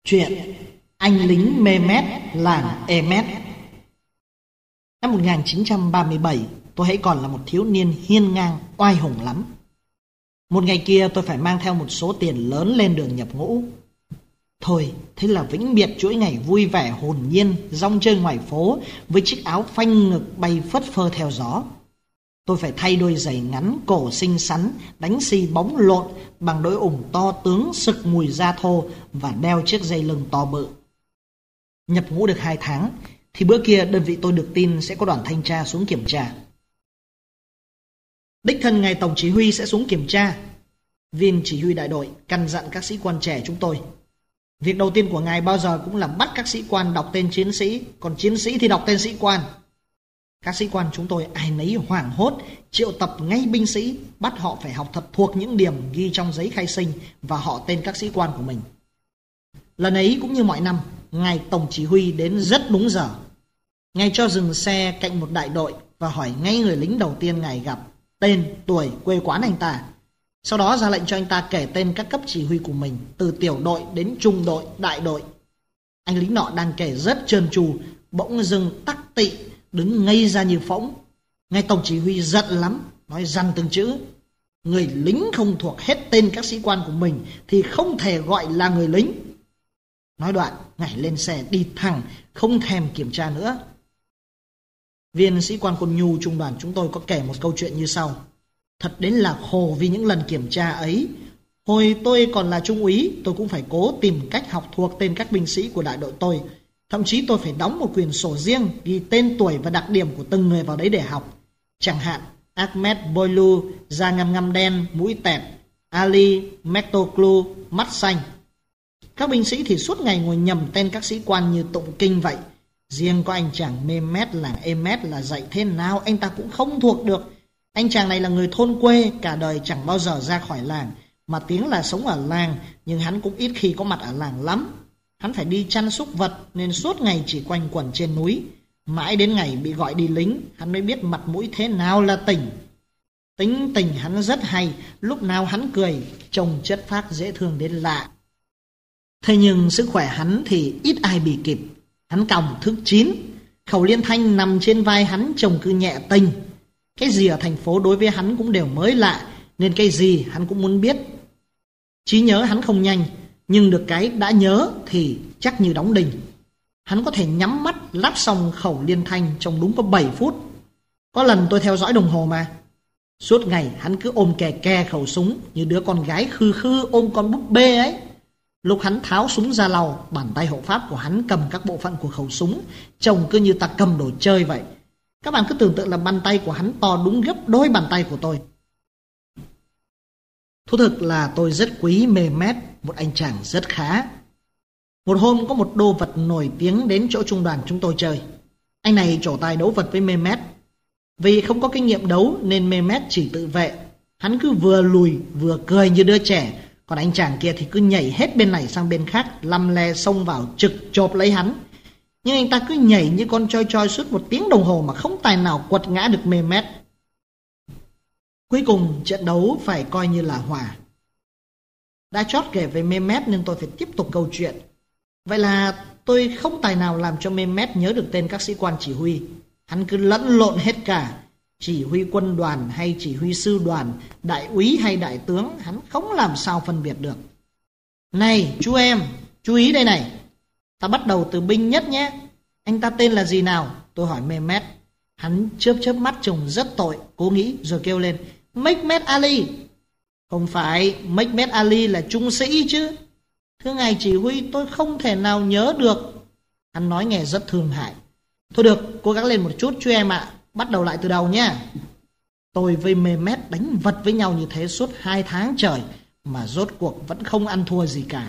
Chuyện anh lính Mehmet làng Emet. Năm 1937, tôi hãy còn là một thiếu niên hiên ngang, oai hùng lắm. Một ngày kia tôi phải mang theo một số tiền lớn lên đường nhập ngũ. Thôi, thế là vĩnh biệt chuỗi ngày vui vẻ hồn nhiên rong chơi ngoài phố với chiếc áo phanh ngực bay phất phơ theo gió. Tôi phải thay đôi giày ngắn cổ xinh xắn, đánh xi bóng lộn bằng đôi ủng to tướng sực mùi da thô và đeo chiếc dây lưng to bự. Nhập ngũ được 2 tháng thì bữa kia đơn vị tôi được tin sẽ có đoàn thanh tra xuống kiểm tra. Đích thân ngài tổng chỉ huy sẽ xuống kiểm tra. Viên chỉ huy đại đội căn dặn các sĩ quan trẻ chúng tôi: việc đầu tiên của ngài bao giờ cũng là bắt các sĩ quan đọc tên chiến sĩ, còn chiến sĩ thì đọc tên sĩ quan. Các sĩ quan chúng tôi ai nấy hoảng hốt, triệu tập ngay binh sĩ, bắt họ phải học thật thuộc những điểm ghi trong giấy khai sinh và họ tên các sĩ quan của mình. Lần ấy cũng như mọi năm, ngài tổng chỉ huy đến rất đúng giờ. Ngài cho dừng xe cạnh một đại đội và hỏi ngay người lính đầu tiên ngài gặp tên, tuổi, quê quán anh ta. Sau đó ra lệnh cho anh ta kể tên các cấp chỉ huy của mình, từ tiểu đội đến trung đội, đại đội. Anh lính nọ đang kể rất trơn tru, bỗng dưng tắc tị, đứng ngây ra như phỗng. Ngài tổng chỉ huy giận lắm, nói răn từng chữ: người lính không thuộc hết tên các sĩ quan của mình thì không thể gọi là người lính. Nói đoạn, ngài lên xe đi thẳng, không thèm kiểm tra nữa. Viên sĩ quan quân nhu trung đoàn chúng tôi có kể một câu chuyện như sau: thật đến là khổ vì những lần kiểm tra ấy. Hồi tôi còn là trung úy, tôi cũng phải cố tìm cách học thuộc tên các binh sĩ của đại đội tôi. Thậm chí tôi phải đóng một quyển sổ riêng ghi tên tuổi và đặc điểm của từng người vào đấy để học. Chẳng hạn Ahmed Boylu, da ngăm ngăm đen, mũi tẹt; Ali Mektoglu, mắt xanh. Các binh sĩ thì suốt ngày ngồi nhầm tên các sĩ quan như tụng kinh vậy. Riêng có anh chàng Mehmet làng Emet là dạy thế nào anh ta cũng không thuộc được. Anh chàng này là người thôn quê, cả đời chẳng bao giờ ra khỏi làng, mà tiếng là sống ở làng, nhưng hắn cũng ít khi có mặt ở làng lắm. Hắn phải đi chăn súc vật nên suốt ngày chỉ quanh quẩn trên núi. Mãi đến ngày bị gọi đi lính, hắn mới biết mặt mũi thế nào là tỉnh. Tính tình hắn rất hay, lúc nào hắn cười, trông chất phác dễ thương đến lạ. Thế nhưng sức khỏe hắn thì ít ai bị kịp. Hắn còng thước 9, khẩu liên thanh nằm trên vai hắn trông cứ nhẹ tênh. Cái gì ở thành phố đối với hắn cũng đều mới lạ, nên cái gì hắn cũng muốn biết. Trí nhớ hắn không nhanh, nhưng được cái đã nhớ thì chắc như đóng đinh. Hắn có thể nhắm mắt lắp xong khẩu liên thanh trong đúng có 7 phút. Có lần tôi theo dõi đồng hồ mà. Suốt ngày hắn cứ ôm kè kè khẩu súng như đứa con gái khư khư ôm con búp bê ấy. Lúc hắn tháo súng ra lau, bàn tay hộ pháp của hắn cầm các bộ phận của khẩu súng trông cứ như ta cầm đồ chơi vậy. Các bạn cứ tưởng tượng là bàn tay của hắn to đúng gấp đôi bàn tay của tôi. Thú thực là tôi rất quý Mehmet, một anh chàng rất khá. Một hôm có một đô vật nổi tiếng đến chỗ trung đoàn chúng tôi chơi. Anh này trổ tài đấu vật với Mehmet. Vì không có kinh nghiệm đấu nên Mehmet chỉ tự vệ. Hắn cứ vừa lùi vừa cười như đứa trẻ, còn anh chàng kia thì cứ nhảy hết bên này sang bên khác, lăm le xông vào trực chộp lấy hắn. Nhưng anh ta cứ nhảy như con choi choi suốt 1 tiếng đồng hồ mà không tài nào quật ngã được Mehmet. Cuối cùng trận đấu phải coi như là hòa. Đã chót kể về Mehmet nên tôi phải tiếp tục câu chuyện. Vậy là tôi không tài nào làm cho Mehmet nhớ được tên các sĩ quan chỉ huy. Hắn cứ lẫn lộn hết cả. Chỉ huy quân đoàn hay chỉ huy sư đoàn, đại úy hay đại tướng, hắn không làm sao phân biệt được. Này chú em, chú ý đây này. Ta bắt đầu từ binh nhất nhé. Anh ta tên là gì nào? Tôi hỏi Mehmet. Hắn chớp chớp mắt trông rất tội, cố nghĩ rồi kêu lên: Mehmet Ali. Không phải, Mehmet Ali là trung sĩ chứ. Thưa ngài chỉ huy, tôi không thể nào nhớ được. Hắn nói nghe rất thương hại. Thôi được, cố gắng lên một chút chú em ạ. Bắt đầu lại từ đầu nhé. Tôi với Mehmet đánh vật với nhau như thế suốt 2 tháng trời mà rốt cuộc vẫn không ăn thua gì cả.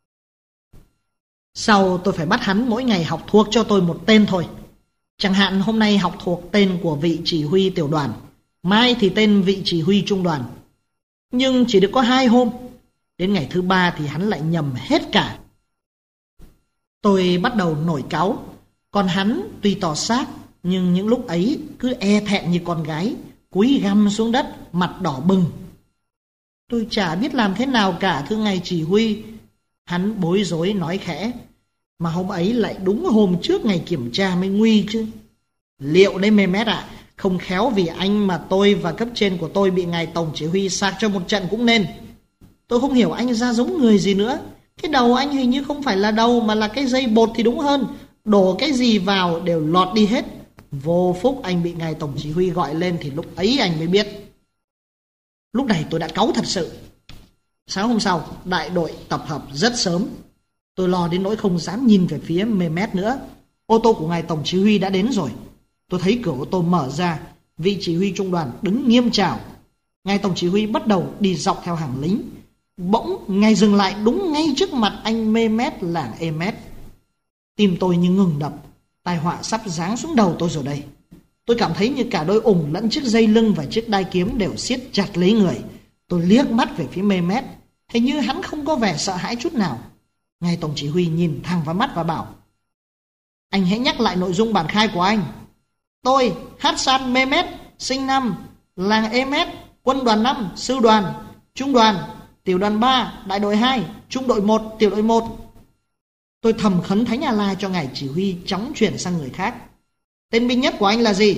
Sau tôi phải bắt hắn mỗi ngày học thuộc cho tôi một tên thôi. Chẳng hạn hôm nay học thuộc tên của vị chỉ huy tiểu đoàn, mai thì tên vị chỉ huy trung đoàn. Nhưng chỉ được có 2 hôm. Đến ngày thứ 3 thì hắn lại nhầm hết cả. Tôi bắt đầu nổi cáu. Còn hắn tuy tỏ xác, nhưng những lúc ấy cứ e thẹn như con gái, cúi găm xuống đất, mặt đỏ bừng. Tôi chả biết làm thế nào cả thưa ngài chỉ huy. Hắn bối rối nói khẽ. Mà hôm ấy lại đúng hôm trước ngày kiểm tra mới nguy chứ. Liệu đấy Mehmet ạ, không khéo vì anh mà tôi và cấp trên của tôi bị ngài tổng chỉ huy sạc cho một trận cũng nên. Tôi không hiểu anh ra giống người gì nữa. Cái đầu anh hình như không phải là đầu mà là cái dây bột thì đúng hơn. Đổ cái gì vào đều lọt đi hết. Vô phúc anh bị ngài tổng chỉ huy gọi lên thì lúc ấy anh mới biết. Lúc này tôi đã cáu thật sự. Sáng hôm sau, đại đội tập hợp rất sớm. Tôi lo đến nỗi không dám nhìn về phía Mehmet nữa. Ô tô của ngài tổng chỉ huy đã đến rồi. Tôi thấy cửa ô tô mở ra, vị chỉ huy trung đoàn đứng nghiêm chào. Ngài tổng chỉ huy bắt đầu đi dọc theo hàng lính. Bỗng ngài dừng lại đúng ngay trước mặt anh Mehmet làng Emet. Tim tôi như ngừng đập. Tai họa sắp giáng xuống đầu tôi rồi đây. Tôi cảm thấy như cả đôi ủng lẫn chiếc dây lưng và chiếc đai kiếm đều siết chặt lấy người. Tôi liếc mắt về phía Mehmet. Hình như hắn không có vẻ sợ hãi chút nào. Ngài tổng chỉ huy nhìn thẳng vào mắt và bảo: Anh hãy nhắc lại nội dung bản khai của anh. Tôi, Hassan Mehmet, sinh năm, làng Emet, quân đoàn 5, sư đoàn, trung đoàn, tiểu đoàn 3, đại đội 2, trung đội 1, tiểu đội 1. Tôi thầm khấn Thánh Allah cho ngài chỉ huy chóng chuyển sang người khác. Tên binh nhất của anh là gì?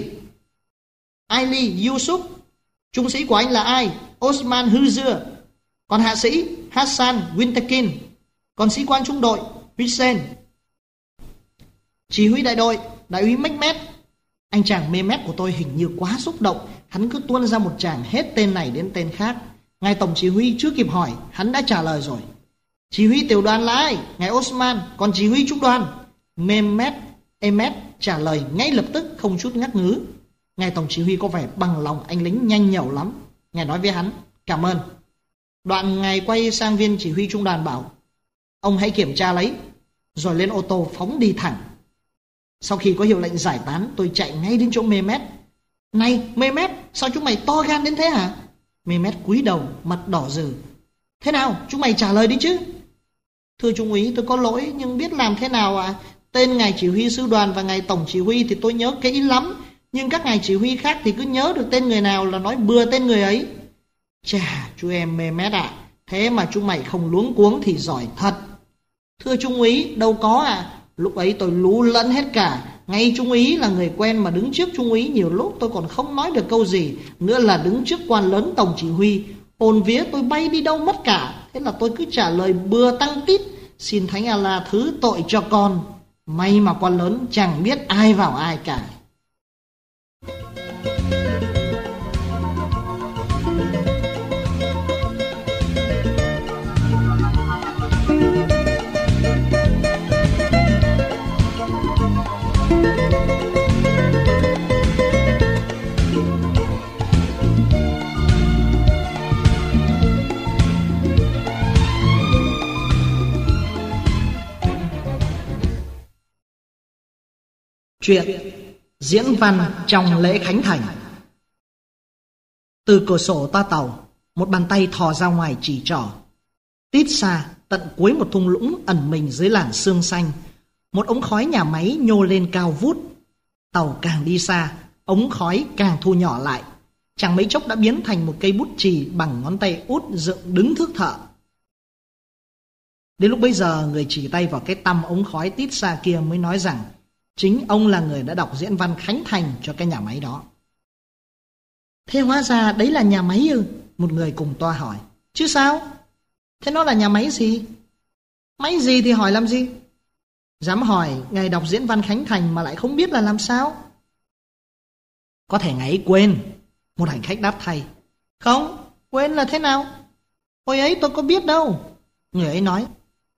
Ali Yusuf. Trung sĩ của anh là ai? Osman Huzur. Còn hạ sĩ Hassan Wintekin. Còn sĩ quan trung đội Hussein. Chỉ huy đại đội đại úy Mehmet. Anh chàng Mehmet của tôi hình như quá xúc động. Hắn cứ tuôn ra một tràng hết tên này đến tên khác. Ngài tổng chỉ huy chưa kịp hỏi, hắn đã trả lời rồi. Chỉ huy tiểu đoàn là ai? Ngài Osman. Còn chỉ huy trung đoàn? Mehmet Emet trả lời ngay lập tức, không chút ngắt ngứ. Ngài tổng chỉ huy có vẻ bằng lòng anh lính nhanh nhẩu lắm. Ngài nói với hắn: Cảm ơn. Đoạn ngài quay sang viên chỉ huy trung đoàn bảo: Ông hãy kiểm tra lấy. Rồi lên ô tô phóng đi thẳng. Sau khi có hiệu lệnh giải tán, tôi chạy ngay đến chỗ Mehmet. Này Mehmet, sao chúng mày to gan đến thế hả? Mehmet cúi đầu, mặt đỏ rừ. Thế nào, chúng mày trả lời đi chứ. Thưa trung úy, tôi có lỗi nhưng biết làm thế nào ạ? Tên ngài chỉ huy sư đoàn và ngài tổng chỉ huy thì tôi nhớ kỹ lắm, nhưng các ngài chỉ huy khác thì cứ nhớ được tên người nào là nói bừa tên người ấy. Chà, chú em Mehmet ạ, thế mà chúng mày không luống cuống thì giỏi thật. Thưa trung úy, đâu có ạ. Lúc ấy tôi lú lẫn hết cả. Ngay trung úy là người quen mà đứng trước trung úy nhiều lúc tôi còn không nói được câu gì, nữa là đứng trước quan lớn tổng chỉ huy. Hồn vía tôi bay đi đâu mất cả. Thế là tôi cứ trả lời bừa tăng tít: Xin Thánh Allah thứ tội cho con. May mà quan lớn chẳng biết ai vào ai cả. Chuyện diễn văn trong lễ khánh thành. Từ cửa sổ toa tàu, một bàn tay thò ra ngoài chỉ trỏ. Tít xa, tận cuối một thung lũng ẩn mình dưới làn sương xanh, một ống khói nhà máy nhô lên cao vút. Tàu càng đi xa, ống khói càng thu nhỏ lại. Chẳng mấy chốc đã biến thành một cây bút chì bằng ngón tay út dựng đứng thước thợ. Đến lúc bấy giờ, người chỉ tay vào cái tăm ống khói tít xa kia mới nói rằng chính ông là người đã đọc diễn văn khánh thành cho cái nhà máy đó. Thế hóa ra đấy là nhà máy ư? Một người cùng toa hỏi. Chứ sao? Thế nó là nhà máy gì? Máy gì thì hỏi làm gì? Dám hỏi, ngài đọc diễn văn khánh thành mà lại không biết là làm sao? Có thể ngài ấy quên. Một hành khách đáp thay. Không, quên là thế nào? Hồi ấy tôi có biết đâu. Người ấy nói.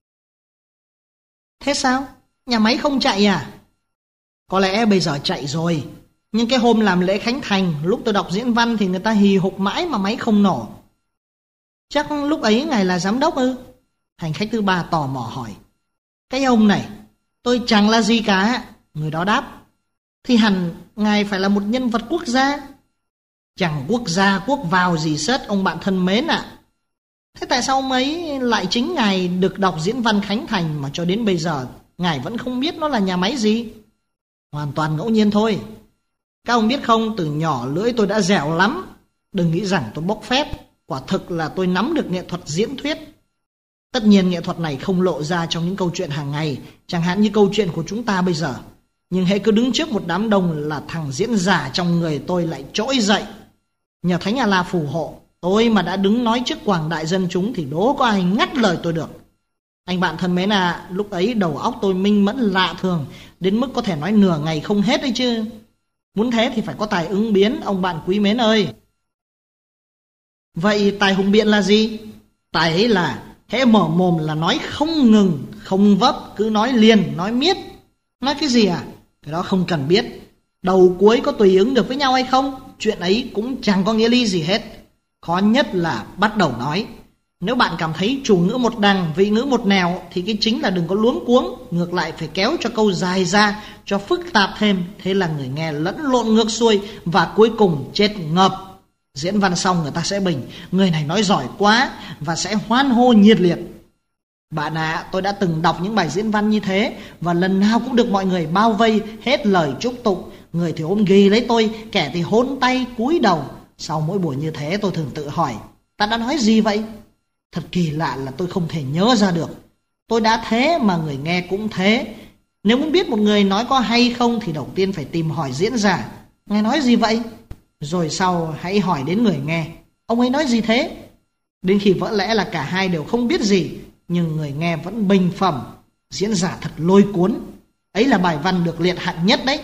Thế sao? Nhà máy không chạy à? Có lẽ bây giờ chạy rồi. Nhưng cái hôm làm lễ khánh thành, lúc tôi đọc diễn văn thì người ta hì hục mãi mà máy không nổ. Chắc lúc ấy ngài là giám đốc ư? Hành khách thứ ba tò mò hỏi. Cái ông này, tôi chẳng là gì cả. Người đó đáp. Thì hẳn ngài phải là một nhân vật quốc gia. Chẳng quốc gia quốc vào gì sớt ông bạn thân mến ạ. Thế tại sao ông ấy lại chính ngài được đọc diễn văn khánh thành mà cho đến bây giờ ngài vẫn không biết nó là nhà máy gì? Hoàn toàn ngẫu nhiên thôi. Các ông biết không, từ nhỏ lưỡi tôi đã dẻo lắm. Đừng nghĩ rằng tôi bốc phét. Quả thực là tôi nắm được nghệ thuật diễn thuyết. Tất nhiên nghệ thuật này không lộ ra trong những câu chuyện hàng ngày, chẳng hạn như câu chuyện của chúng ta bây giờ. Nhưng hễ cứ đứng trước một đám đông là thằng diễn giả trong người tôi lại trỗi dậy. Nhờ Thánh A-la phù hộ, tôi mà đã đứng nói trước quảng đại dân chúng thì đố có ai ngắt lời tôi được. Anh bạn thân mến à, lúc ấy đầu óc tôi minh mẫn lạ thường, đến mức có thể nói nửa ngày không hết đấy chứ. Muốn thế thì phải có tài ứng biến, ông bạn quý mến ơi. Vậy tài hùng biện là gì? Tài ấy là hễ mở mồm là nói không ngừng, không vấp, cứ nói liền, nói miết. Nói cái gì à? Cái đó không cần biết. Đầu cuối có tùy ứng được với nhau hay không? Chuyện ấy cũng chẳng có nghĩa lý gì hết. Khó nhất là bắt đầu nói. Nếu bạn cảm thấy chủ ngữ một đằng, vị ngữ một nẻo thì cái chính là đừng có luống cuống, ngược lại phải kéo cho câu dài ra, cho phức tạp thêm. Thế là người nghe lẫn lộn ngược xuôi và cuối cùng chết ngợp. Diễn văn xong người ta sẽ bình, người này nói giỏi quá, và sẽ hoan hô nhiệt liệt. Bạn ạ, tôi đã từng đọc những bài diễn văn như thế, và lần nào cũng được mọi người bao vây, hết lời chúc tụng. Người thì ôm ghì lấy tôi, kẻ thì hôn tay cúi đầu. Sau mỗi buổi như thế tôi thường tự hỏi, ta đã nói gì vậy? Thật kỳ lạ là tôi không thể nhớ ra được. Tôi đã thế mà người nghe cũng thế. Nếu muốn biết một người nói có hay không thì đầu tiên phải tìm hỏi diễn giả, ngài nói gì vậy? Rồi sau hãy hỏi đến người nghe, ông ấy nói gì thế? Đến khi vỡ lẽ là cả hai đều không biết gì, nhưng người nghe vẫn bình phẩm. Diễn giả thật lôi cuốn. Ấy là bài văn được liệt hạng nhất đấy.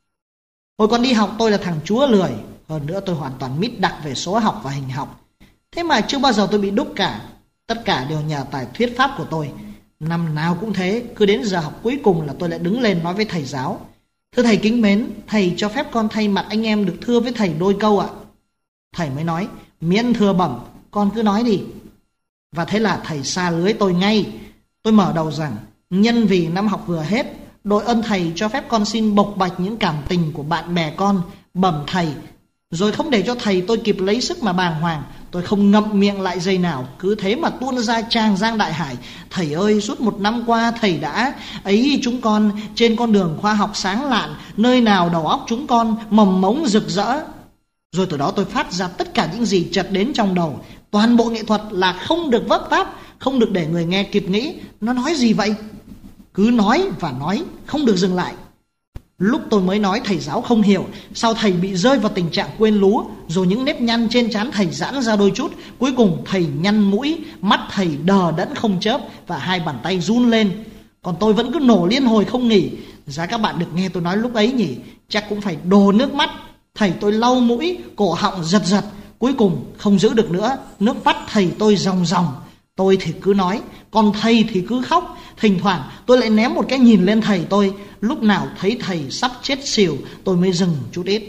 Hồi còn đi học tôi là thằng chúa lười. Hơn nữa tôi hoàn toàn mít đặc về số học và hình học. Thế mà chưa bao giờ tôi bị đúc cả. Tất cả đều nhờ tài thuyết pháp của tôi. Năm nào cũng thế, cứ đến giờ học cuối cùng là tôi lại đứng lên nói với thầy giáo, thưa thầy kính mến, thầy cho phép con thay mặt anh em được thưa với thầy đôi câu ạ. Thầy mới nói, miễn thưa bẩm, con cứ nói đi. Và thế là thầy sa lưới tôi ngay. Tôi mở đầu rằng, nhân vì năm học vừa hết, đội ơn thầy cho phép con xin bộc bạch những cảm tình của bạn bè con, bẩm thầy. Rồi không để cho thầy tôi kịp lấy sức mà bàng hoàng, tôi không ngậm miệng lại giây nào, cứ thế mà tuôn ra tràng giang đại hải. Thầy ơi, suốt một năm qua thầy đã ấy chúng con trên con đường khoa học sáng lạn, nơi nào đầu óc chúng con mầm mống rực rỡ. Rồi từ đó tôi phát ra tất cả những gì chợt đến trong đầu. Toàn bộ nghệ thuật là không được vấp váp, không được để người nghe kịp nghĩ nó nói gì vậy. Cứ nói và nói, không được dừng lại. Lúc tôi mới nói thầy giáo không hiểu, sau thầy bị rơi vào tình trạng quên lú, rồi những nếp nhăn trên trán thầy giãn ra đôi chút. Cuối cùng thầy nhăn mũi, mắt thầy đờ đẫn không chớp và hai bàn tay run lên. Còn tôi vẫn cứ nổ liên hồi không nghỉ. Giá các bạn được nghe tôi nói lúc ấy nhỉ, chắc cũng phải đổ nước mắt. Thầy tôi lau mũi, cổ họng giật giật. Cuối cùng không giữ được nữa, nước mắt thầy tôi ròng ròng. Tôi thì cứ nói, còn thầy thì cứ khóc. Thỉnh thoảng tôi lại ném một cái nhìn lên thầy tôi. Lúc nào thấy thầy sắp chết xỉu tôi mới dừng chút ít.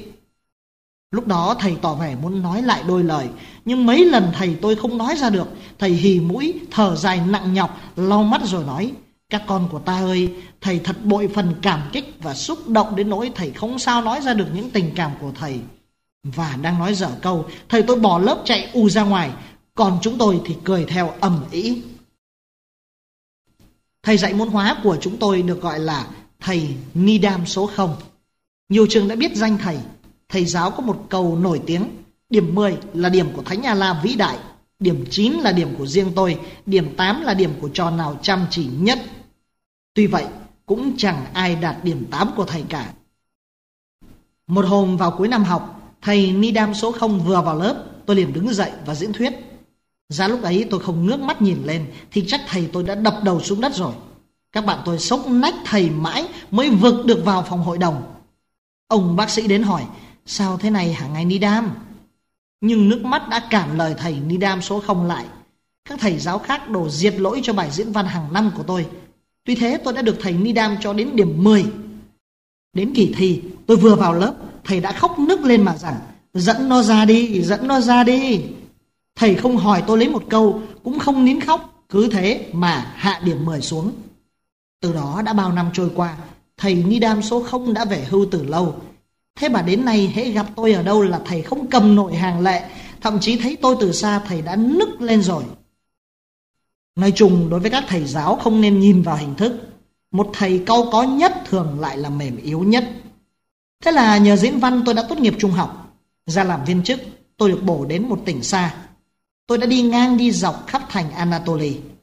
Lúc đó thầy tỏ vẻ muốn nói lại đôi lời, nhưng mấy lần thầy tôi không nói ra được. Thầy hì mũi, thở dài nặng nhọc, lau mắt rồi nói, các con của ta ơi, thầy thật bội phần cảm kích và xúc động đến nỗi thầy không sao nói ra được những tình cảm của thầy. Và đang nói dở câu, thầy tôi bỏ lớp chạy ù ra ngoài, còn chúng tôi thì cười theo ầm ĩ. Thầy dạy môn hóa của chúng tôi được gọi là thầy Nidam số 0. Nhiều trường đã biết danh thầy. Thầy giáo có một câu nổi tiếng, điểm 10 là điểm của Thánh A-la vĩ đại, điểm 9 là điểm của riêng tôi, điểm 8 là điểm của trò nào chăm chỉ nhất. Tuy vậy, cũng chẳng ai đạt điểm 8 của thầy cả. Một hôm vào cuối năm học, thầy Nidam số 0 vừa vào lớp, tôi liền đứng dậy và diễn thuyết. Ra lúc ấy tôi không ngước mắt nhìn lên thì chắc thầy tôi đã đập đầu xuống đất rồi. Các bạn tôi sốc nách thầy mãi mới vực được vào phòng hội đồng. Ông bác sĩ đến hỏi, sao thế này hả ngài Nidam? Nhưng nước mắt đã cản lời thầy Nidam số 0 lại. Các thầy giáo khác đổ diệt lỗi cho bài diễn văn hàng năm của tôi. Tuy thế tôi đã được thầy Nidam cho đến điểm 10. Đến kỳ thi tôi vừa vào lớp, thầy đã khóc nức lên mà rằng, dẫn nó ra đi, dẫn nó ra đi. Thầy không hỏi tôi lấy một câu, cũng không nín khóc, cứ thế mà hạ điểm 10 xuống. Từ đó đã bao năm trôi qua, thầy Nidam số 0 đã về hưu từ lâu. Thế mà đến nay hễ gặp tôi ở đâu là thầy không cầm nổi hàng lệ, thậm chí thấy tôi từ xa thầy đã nức lên rồi. Nói chung đối với các thầy giáo không nên nhìn vào hình thức. Một thầy cau có nhất thường lại là mềm yếu nhất. Thế là nhờ diễn văn tôi đã tốt nghiệp trung học. Ra làm viên chức, tôi được bổ đến một tỉnh xa. Tôi đã đi ngang đi dọc khắp thành Anatoly.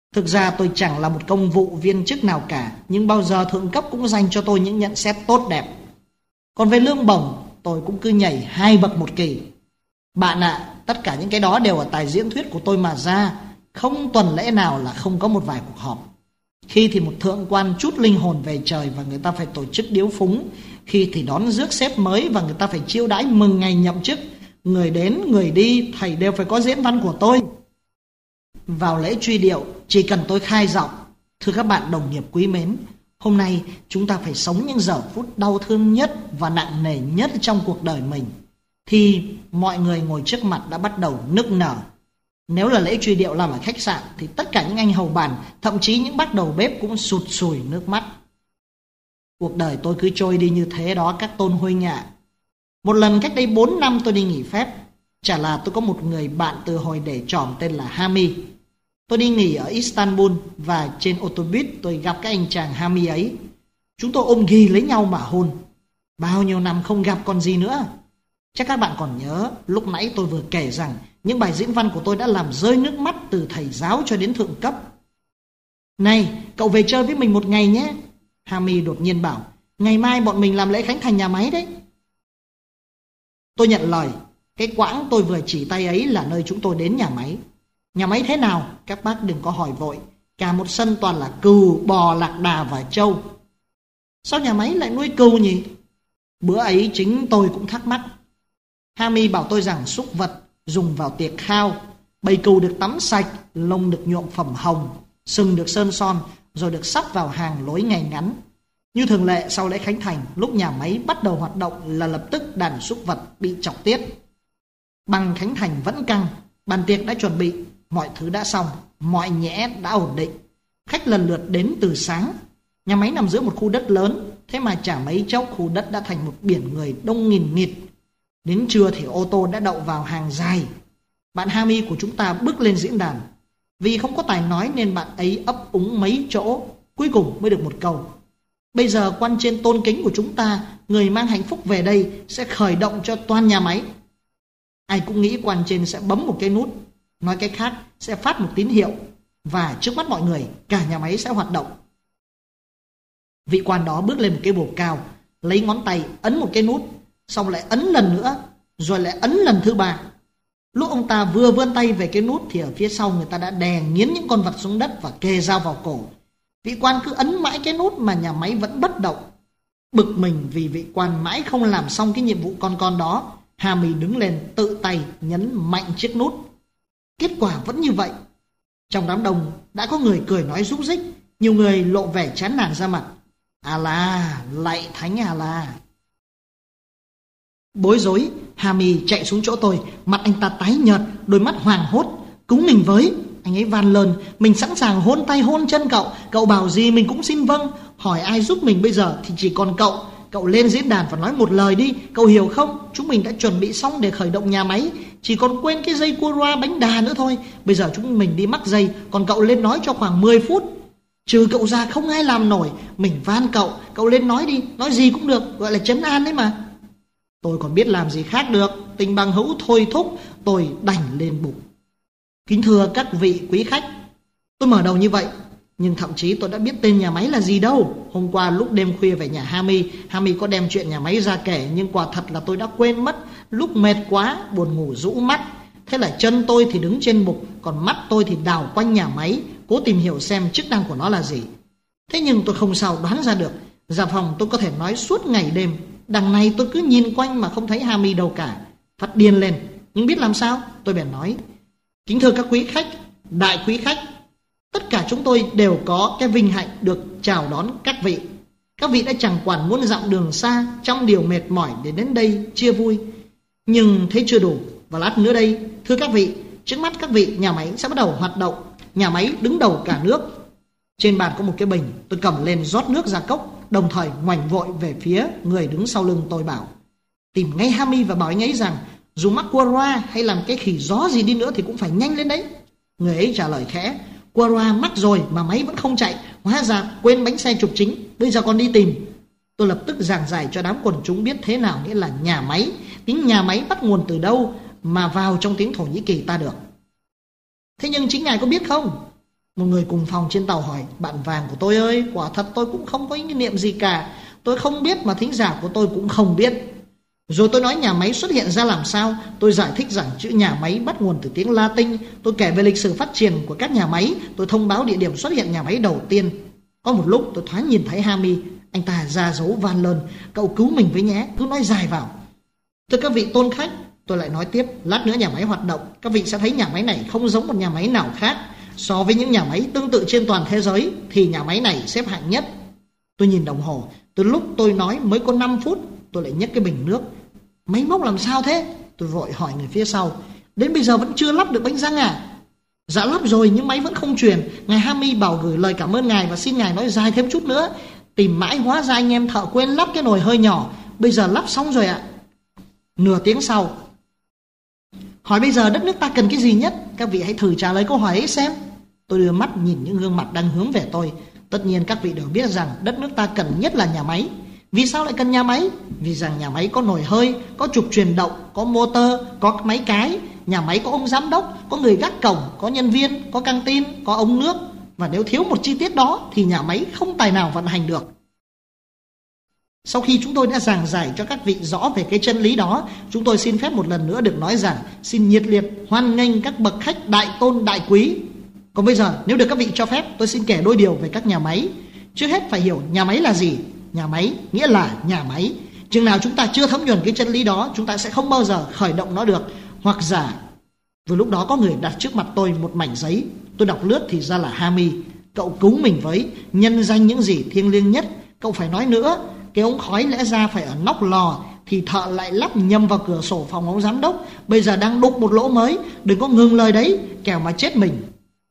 Thực ra tôi chẳng là một công vụ viên chức nào cả, nhưng bao giờ thượng cấp cũng dành cho tôi những nhận xét tốt đẹp. Còn về lương bổng, tôi cũng cứ nhảy 2 bậc một kỳ. Bạn ạ, tất cả những cái đó đều ở tài diễn thuyết của tôi mà ra. Không tuần lễ nào là không có một vài cuộc họp. Khi thì một thượng quan chút linh hồn về trời và người ta phải tổ chức điếu phúng. Khi thì đón rước sếp mới và người ta phải chiêu đãi mừng ngày nhậm chức. Người đến, người đi, thầy đều phải có diễn văn của tôi. Vào lễ truy điệu, chỉ cần tôi khai giọng: thưa các bạn đồng nghiệp quý mến, hôm nay chúng ta phải sống những giờ phút đau thương nhất và nặng nề nhất trong cuộc đời mình, thì mọi người ngồi trước mặt đã bắt đầu nức nở. Nếu là lễ truy điệu làm ở khách sạn thì tất cả những anh hầu bàn, thậm chí những bác đầu bếp cũng sụt sùi nước mắt. Cuộc đời tôi cứ trôi đi như thế đó các tôn huynh ạ. Một lần cách đây 4 năm tôi đi nghỉ phép. Chả là tôi có một người bạn từ hồi để trỏm tên là Hami. Tôi đi nghỉ ở Istanbul và trên ô tô buýt tôi gặp cái anh chàng Hami ấy. Chúng tôi ôm ghì lấy nhau mà hôn. Bao nhiêu năm không gặp còn gì nữa. Chắc các bạn còn nhớ lúc nãy tôi vừa kể rằng những bài diễn văn của tôi đã làm rơi nước mắt từ thầy giáo cho đến thượng cấp. Này, cậu về chơi với mình một ngày nhé. Hami đột nhiên bảo, ngày mai bọn mình làm lễ khánh thành nhà máy đấy. Tôi nhận lời. Cái quãng tôi vừa chỉ tay ấy là nơi chúng tôi đến nhà máy. Nhà máy thế nào? Các bác đừng có hỏi vội. Cả một sân toàn là cừu, bò, lạc đà và trâu. Sao nhà máy lại nuôi cừu nhỉ? Bữa ấy chính tôi cũng thắc mắc. Hami bảo tôi rằng súc vật dùng vào tiệc khao. Bầy cừu được tắm sạch, lông được nhuộm phẩm hồng, sừng được sơn son, rồi được sắp vào hàng lối ngày ngắn. Như thường lệ sau lễ khánh thành, lúc nhà máy bắt đầu hoạt động là lập tức đàn súc vật bị chọc tiết. Bằng khánh thành vẫn căng, bàn tiệc đã chuẩn bị, mọi thứ đã xong, mọi nhẽ đã ổn định. Khách lần lượt đến từ sáng. Nhà máy nằm giữa một khu đất lớn, thế mà chả mấy chốc khu đất đã thành một biển người đông nghìn nghịt. Đến trưa thì ô tô đã đậu vào hàng dài. Bạn Hami của chúng ta bước lên diễn đàn. Vì không có tài nói nên bạn ấy ấp úng mấy chỗ, cuối cùng mới được một câu: bây giờ quan trên tôn kính của chúng ta, người mang hạnh phúc về đây sẽ khởi động cho toàn nhà máy. Ai cũng nghĩ quan trên sẽ bấm một cái nút, nói cách khác sẽ phát một tín hiệu, và trước mắt mọi người cả nhà máy sẽ hoạt động. Vị quan đó bước lên một cái bồ cao, lấy ngón tay ấn một cái nút, xong lại ấn lần nữa, rồi lại ấn lần thứ 3. Lúc ông ta vừa vươn tay về cái nút thì ở phía sau người ta đã đè nghiến những con vật xuống đất và kề dao vào cổ. Vị quan cứ ấn mãi cái nút mà nhà máy vẫn bất động. Bực mình vì vị quan mãi không làm xong cái nhiệm vụ con đó, Hami đứng lên tự tay nhấn mạnh chiếc nút. Kết quả vẫn như vậy. Trong đám đông đã có người cười nói rúc rích, nhiều người lộ vẻ chán nản ra mặt. Allah, lạy thánh Allah. Bối rối, Hami chạy xuống chỗ tôi, mặt anh ta tái nhợt, đôi mắt hoảng hốt. Cứu mình với! Anh ấy van lơn, mình sẵn sàng hôn tay hôn chân cậu, cậu bảo gì mình cũng xin vâng. Hỏi ai giúp mình bây giờ thì chỉ còn cậu. Cậu lên diễn đàn và nói một lời đi, cậu hiểu không? Chúng mình đã chuẩn bị xong để khởi động nhà máy, chỉ còn quên cái dây cua roa bánh đà nữa thôi. Bây giờ chúng mình đi mắc dây, còn cậu lên nói cho khoảng 10 phút. Trừ cậu ra không ai làm nổi. Mình van cậu, cậu lên nói đi, nói gì cũng được, gọi là trấn an đấy mà. Tôi còn biết làm gì khác được, tình bằng hữu thôi thúc, tôi đành lên bục. Kính thưa các vị quý khách, tôi mở đầu như vậy, nhưng thậm chí tôi đã biết tên nhà máy là gì đâu. Hôm qua lúc đêm khuya về nhà Hami có đem chuyện nhà máy ra kể, nhưng quả thật là tôi đã quên mất. Lúc mệt quá, buồn ngủ rũ mắt. Thế là chân tôi thì đứng trên bục, còn mắt tôi thì đảo quanh nhà máy, cố tìm hiểu xem chức năng của nó là gì. Thế nhưng tôi không sao đoán ra được. Ra phòng tôi có thể nói suốt ngày đêm. Đằng này tôi cứ nhìn quanh mà không thấy Hami đâu cả. Phát điên lên, nhưng biết làm sao, tôi bèn nói: kính thưa các quý khách, đại quý khách, tất cả chúng tôi đều có cái vinh hạnh được chào đón các vị. Các vị đã chẳng quản muôn dặm đường xa, trong điều mệt mỏi để đến đây chia vui. Nhưng thế chưa đủ, và lát nữa đây, thưa các vị, trước mắt các vị nhà máy sẽ bắt đầu hoạt động. Nhà máy đứng đầu cả nước. Trên bàn có một cái bình, tôi cầm lên rót nước ra cốc, đồng thời ngoảnh vội về phía người đứng sau lưng tôi bảo: tìm ngay Hami và bảo anh ấy rằng dù mắc Quora hay làm cái khỉ gió gì đi nữa thì cũng phải nhanh lên đấy. Người ấy trả lời khẽ: Quora mắc rồi mà máy vẫn không chạy, hóa ra quên bánh xe trục chính, bây giờ còn đi tìm. Tôi lập tức giảng giải cho đám quần chúng biết thế nào nghĩa là nhà máy, tiếng nhà máy bắt nguồn từ đâu mà vào trong tiếng Thổ Nhĩ Kỳ ta được. Thế nhưng chính ngài có biết không? Một người cùng phòng trên tàu hỏi: bạn vàng của tôi ơi, quả thật tôi cũng không có ý niệm gì cả. Tôi không biết mà thính giả của tôi cũng không biết. Rồi tôi nói nhà máy xuất hiện ra làm sao. Tôi giải thích rằng chữ nhà máy bắt nguồn từ tiếng Latin. Tôi kể về lịch sử phát triển của các nhà máy. Tôi thông báo địa điểm xuất hiện nhà máy đầu tiên. Có một lúc tôi thoáng nhìn thấy Hami. Anh ta ra dấu van lơn: cậu cứu mình với nhé, cứ nói dài vào. Thưa các vị tôn khách, tôi lại nói tiếp, lát nữa nhà máy hoạt động, các vị sẽ thấy nhà máy này không giống một nhà máy nào khác. So với những nhà máy tương tự trên toàn thế giới thì nhà máy này xếp hạng nhất. Tôi nhìn đồng hồ, từ lúc tôi nói mới có 5 phút, tôi lại nhấc cái bình nước. Máy móc làm sao thế? Tôi vội hỏi người phía sau. Đến bây giờ vẫn chưa lắp được bánh răng à? Dạ lắp rồi nhưng máy vẫn không truyền. Ngài Hami bảo gửi lời cảm ơn ngài và xin ngài nói dài thêm chút nữa. Tìm mãi hóa ra anh em thợ quên lắp cái nồi hơi nhỏ. Bây giờ lắp xong rồi ạ. Nửa tiếng sau, hỏi bây giờ đất nước ta cần cái gì nhất? Các vị hãy thử trả lời câu hỏi ấy xem. Tôi đưa mắt nhìn những gương mặt đang hướng về tôi. Tất nhiên các vị đều biết rằng đất nước ta cần nhất là nhà máy. Vì sao lại cần nhà máy? Vì rằng nhà máy có nồi hơi, có trục truyền động, có motor, có máy cái. Nhà máy có ông giám đốc, có người gác cổng, có nhân viên, có căng tin, có ống nước. Và nếu thiếu một chi tiết đó thì nhà máy không tài nào vận hành được. Sau khi chúng tôi đã giảng giải cho các vị rõ về cái chân lý đó, chúng tôi xin phép một lần nữa được nói rằng xin nhiệt liệt hoan nghênh các bậc khách đại tôn đại quý. Còn bây giờ nếu được các vị cho phép, tôi xin kể đôi điều về các nhà máy. Trước hết phải hiểu nhà máy là gì. Nhà máy nghĩa là nhà máy. Chừng nào chúng ta chưa thấm nhuần cái chân lý đó, chúng ta sẽ không bao giờ khởi động nó được. Hoặc giả vừa lúc đó có người đặt trước mặt tôi một mảnh giấy. Tôi đọc lướt thì ra là Hami. Cậu cứu mình với, nhân danh những gì thiêng liêng nhất. Cậu phải nói nữa. Cái ống khói lẽ ra phải ở nóc lò thì thợ lại lắp nhầm vào cửa sổ phòng ông giám đốc. Bây giờ đang đục một lỗ mới. Đừng có ngừng lời đấy, kẻo mà chết mình.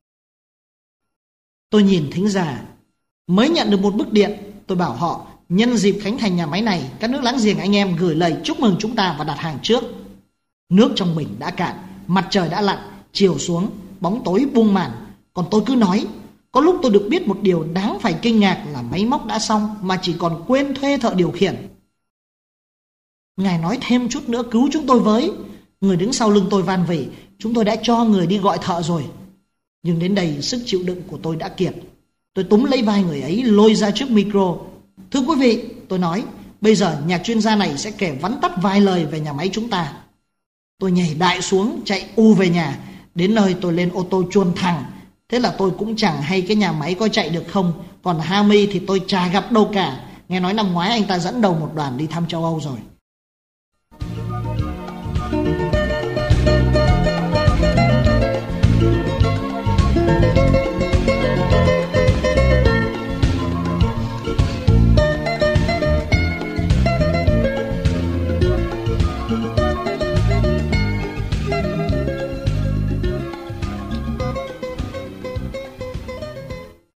Tôi nhìn thính giả mới nhận được một bức điện. Tôi bảo họ nhân dịp khánh thành nhà máy này, các nước láng giềng anh em gửi lời chúc mừng chúng ta và đặt hàng trước. Nước trong bình đã cạn, mặt trời đã lặn, chiều xuống, bóng tối buông màn. Còn tôi cứ nói. Có lúc tôi được biết một điều đáng phải kinh ngạc là máy móc đã xong mà chỉ còn quên thuê thợ điều khiển. Ngài nói thêm chút nữa cứu chúng tôi với. Người đứng sau lưng tôi van vỉ. Chúng tôi đã cho người đi gọi thợ rồi. Nhưng đến đây sức chịu đựng của tôi đã kiệt. Tôi túm lấy vai người ấy lôi ra trước micro. Thưa quý vị, tôi nói, bây giờ nhà chuyên gia này sẽ kể vắn tắt vài lời về nhà máy chúng ta. Tôi nhảy đại xuống chạy về nhà. Đến nơi tôi lên ô tô chuồn thẳng. Thế là tôi cũng chẳng hay cái nhà máy có chạy được không. Còn Hami thì tôi chả gặp đâu cả. Nghe nói năm ngoái anh ta dẫn đầu một đoàn đi thăm châu Âu rồi.